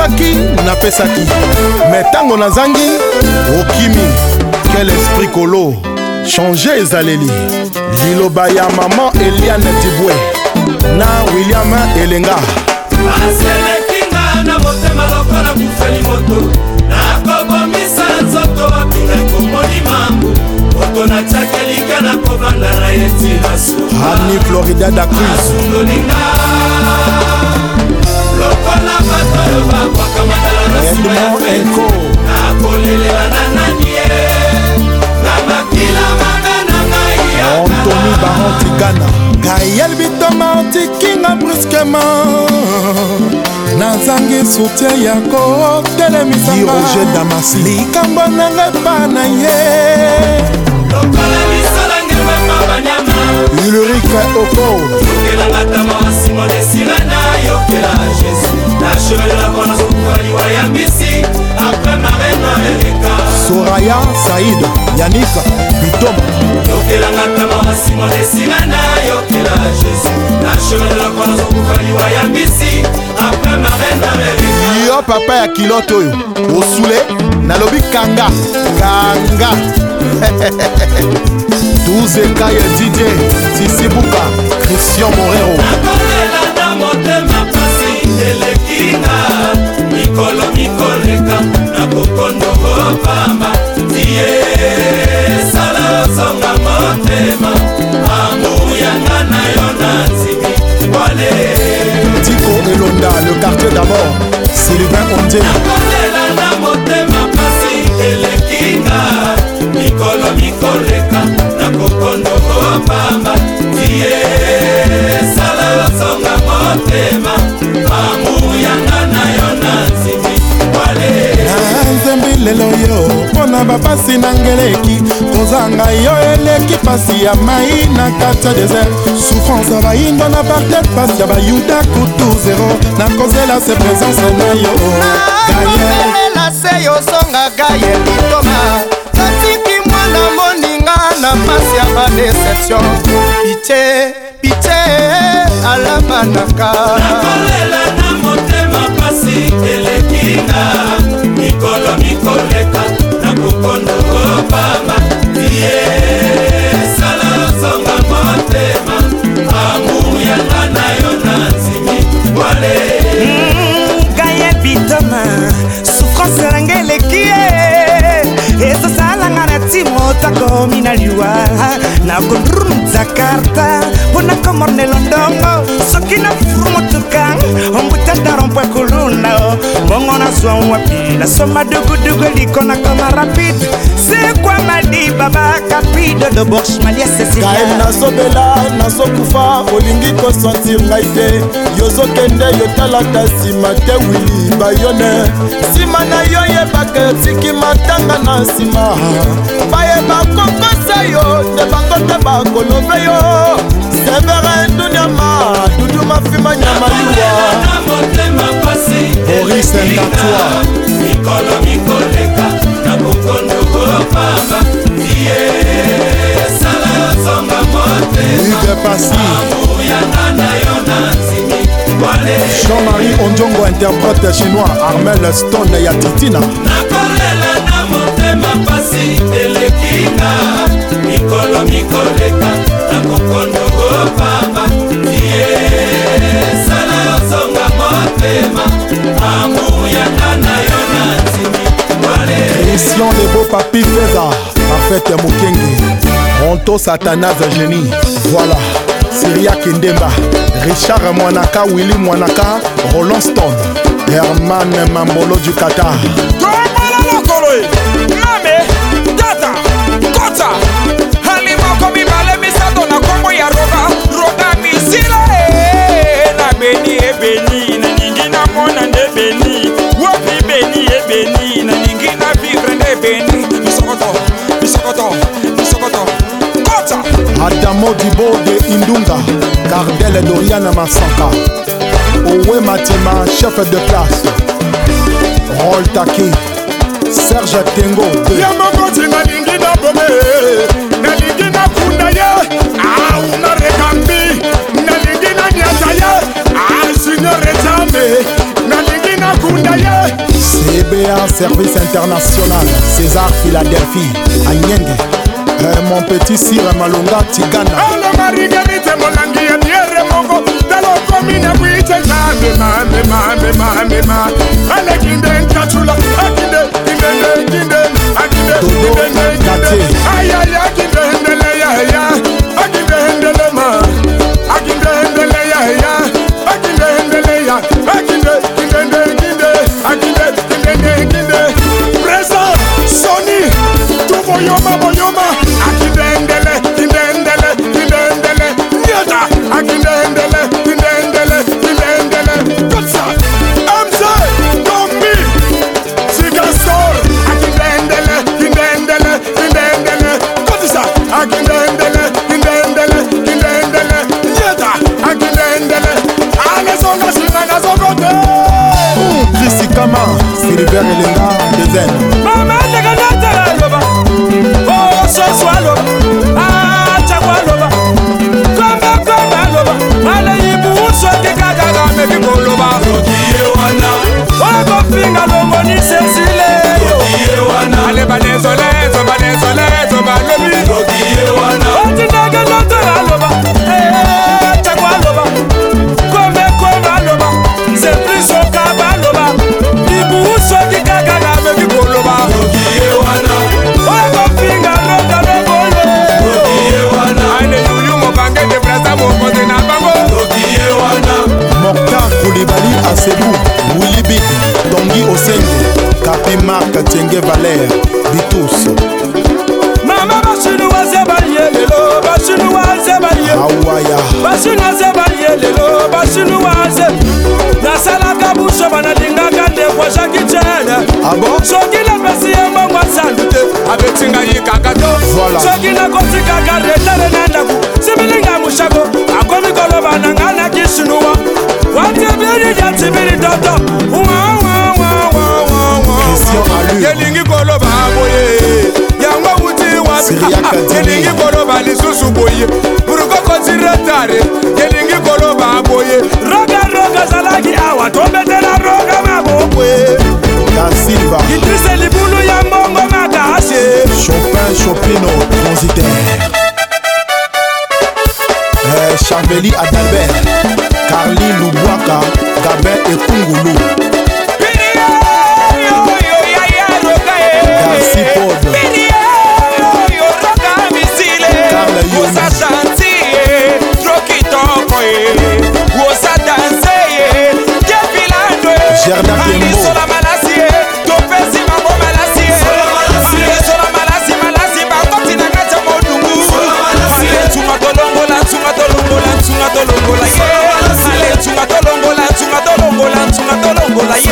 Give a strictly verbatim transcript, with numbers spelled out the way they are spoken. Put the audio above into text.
nalongaki napesaki me ntango nazangi okimi. Quel esprit colo changer ezaleli liloba ya maman Eliane Dibwe na William Elenga. Aselekinga na motema lokola kufeli moto nakobomisa nzoto wapinga komoni mambu moto na tchakelika na kovanda na yetila suha Annie Florida da Cruz asundolinga lokola bato yo bakwaka madala na sima ya feti nakolelela na nanie na makila mabe na ngai Anthony Baron Tigana Gaël Bitoma antikinga brusquement nazangi soutien ya kotelemisanga Roger Damasi likambo nanga epa na ye lokola misalange mema banyama Ulrike Oko yokelanga tama wa simo desira na yokela Jésus nachevela kona zokukaliwa ya mbisi apres mareno eleka Soraya Saïd Yannick Bitoma yokelanga tama wa simo desira na yokela Jésus nachevela kona zokukaliwa ya mbisi apres mareno eleka yo papa ya kiloto oyo osule nalobi kanga kanga douze kaye Didie Sisibuka Christian Morero nakolela na motema pasi elekinga mikolo mikoleka nakokondo kopamba tie sala osonga motema amour yanga na yo na nzimi wale Tico Elonda le quartier d'abord Sylvain Ondé nakolela na motema pasi elekinga mikolo mikoleka nakokondo kopamba tie sala osonga motema amour yanga na yo na nzimi wale nzembi lelo yo mpona bapasi na ngeleki kozanga yo eleki pasi ya mai na kati ya desert souffrance ya bayindo na parte pasi ya bayuda kutu zero nakozela se présence na yo nakolela se yosonga Gaël Bitoma natiki mwana moninga na pasi ya badeception piche piche alamanaka nakolela na motema pasi elekinga mikolo mikoleka nakokondo kopamba tie sala osonga motema amour yanga na yo na nzimi wale Gaël Bitoma souffrance elanga eleki ye ezosalanga na timo takomi na liwa nakondrumza karta mpona komornelo ndongo soki na furu motuka ombutata rompwe kuluna mbongo nazwa wapi nasoma dugudugu eliko na koma rapide sekwa madiba bakapido de borche malia cecilia Gaël nazobela nazokufa olingi kosentir ngai te yozokende yotalaka nsima te wili bayone nsima na yo yebaka etiki matanga na nsima bayeba kokosa yo nde bango te bakolobe yo severe nduniama dudu mafima nyama liwa Boris Ntatwa mikolo mikoleka nakokondo kopamba tie sala osonga motema Hugues Passy amour yanga na yo na nzimi wale Jean-Marie Ondjongo interprète chinois Armel Stone ya Titina nakolela na motema pasi elekinga mikolo mikoleka nakokondo kopamba tie sala osonga motema amour yanga na yo na nzimi wale Christian le beau papi Feza Parfaite Mukenge Ronto Satanas Génie voilà Syria Kindemba Richard Mwanaka Willy Mwanaka Roland Stone Herman Mambolo du Qatar Adamo Dibo de Indunga Cardel Doriana Masanka Owe Matima chef de classe Rol Taki Serge Tengo Yamokoti nalingi na bome nalingi na kunda ye au na rekambi nalingi na nyata ye ah signore Jambe nalingi na kunda ye Grand Service International, César Philadelphie, Anyenge, euh, mon petit Sire Malonga Tigana. Ale Mariguerite Molangi et Pierre Mongo, Dalo Comina Buite, Mame, Mame, Mame, Mame, Mame, Ale Kinden Kachula, Akinde, Kinden, Kinden, Akinde, Kinden, Kinden, Aïe, aïe, Akinde, Hendele, ya, Akinde, Hendele, ma, Akinde, Hendele, ya, Akinde, Hendele, ya, Akinde, Kinden, Kinden, Akinde, Kinden, Kinden, Présent, Sony, tout Boyoma, Boyoma, Akinde, Hendele, Kindendele, Kindendele, Nyata, Akindendele, Kindendele, Kindendele, Kotsa, Amza, Tombi, Sigastor, Akindendele, Kindendele, Kindendele, Kotsa, Akindendele, Kindendele, Kindendele, Nyata, Akindendele, Alezonga, Simana, Zogote. Chrissy Kama, Sylvain Elenga, Dezen. Mama, Neganata, Loba, oh, so swallow, ah, Chawaloba, come come Loba, Alayibu, so the Gaga, maybe go Loba, oh, go finger, Lomoni, Cecile, Ale Banezola, Banezola, Balobi, oh, the Naganata, Loba, eh, Chawaloba, come come Loba, c'est plus au Cabaloba, Ibu, so the Gaga, maybe go Loba. Mokhtar Koulibaly Asebou, Willy Big, Dongi Osenge, Kapi Marc Tienge Valère, Bitus. Mama bashinu wazebaye lelo, bashinu wazebaye. Awaya. Bashinu wazebaye lelo, bashinu waze. Nasala kabusho banalinga kande kwa shakichene. Abo? Shokina pesi yemba mwa sandute, abetinga yikakato. Voilà. Shokina kotika karetare nandaku, sibilinga mushago. Akomi koloba nangana kishinuwa. Watibiri jatibiri toto. Uwa uwa uwa uwa uwa. Christian Allure. Yelingi koloba aboye. Yangwa uti wabi. Yelingi koloba lisusu boye. Buruko kozi retare. Yelingi koloba aboye. Roga roga zalagi awa. Tombetela roga mabokwe. Da Silva. Idrisse libulu ya mongo magase. Chopin Chopino, transitaire. Euh, Chaveli Adalbert, Carly Loubouaka, Gabin et Kungulu. Darcy Pod, Carl Yomi, Gerda Kembo, Tolongola, yeah.